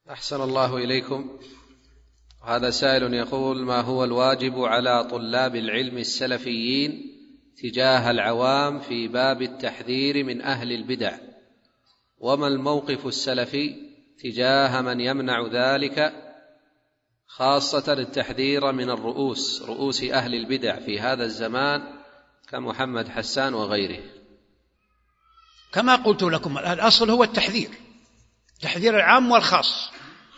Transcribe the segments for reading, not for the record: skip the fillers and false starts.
أحسن الله إليكم. هذا سائل يقول: ما هو الواجب على طلاب العلم السلفيين تجاه العوام في باب التحذير من أهل البدع، وما الموقف السلفي تجاه من يمنع ذلك، خاصة التحذير من رؤوس أهل البدع في هذا الزمان كمحمد حسان وغيره؟ كما قلت لكم، الأصل هو التحذير، تحذير العام والخاص،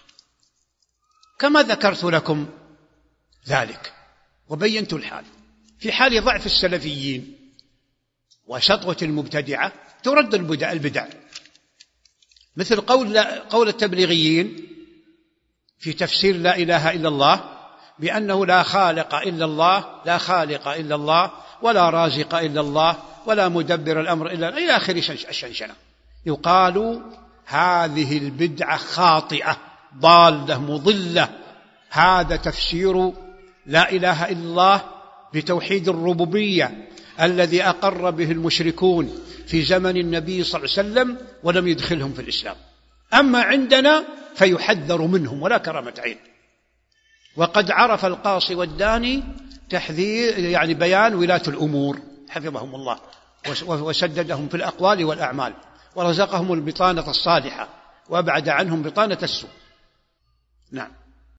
كما ذكرت لكم ذلك وبينت الحال. في حال ضعف السلفيين وسطوة المبتدعة ترد البدع، مثل قول التبليغيين في تفسير لا إله إلا الله بأنه لا خالق إلا الله، لا خالق إلا الله، ولا رازق إلا الله، ولا مدبر الأمر إلا الله، إلى آخر الشنشنة. يقال هذه البدعة خاطئة ضالة مضلة، هذا تفسير لا إله إلا الله بتوحيد الربوبية الذي أقر به المشركون في زمن النبي صلى الله عليه وسلم ولم يدخلهم في الإسلام. أما عندنا فيحذر منهم ولا كرامة عين. وقد عرف القاصي والداني تحذير، يعني بيان ولاة الأمور حفظهم الله وسددهم في الأقوال والأعمال، ورزقهم البطانة الصالحة وأبعد عنهم بطانة السوء. نعم.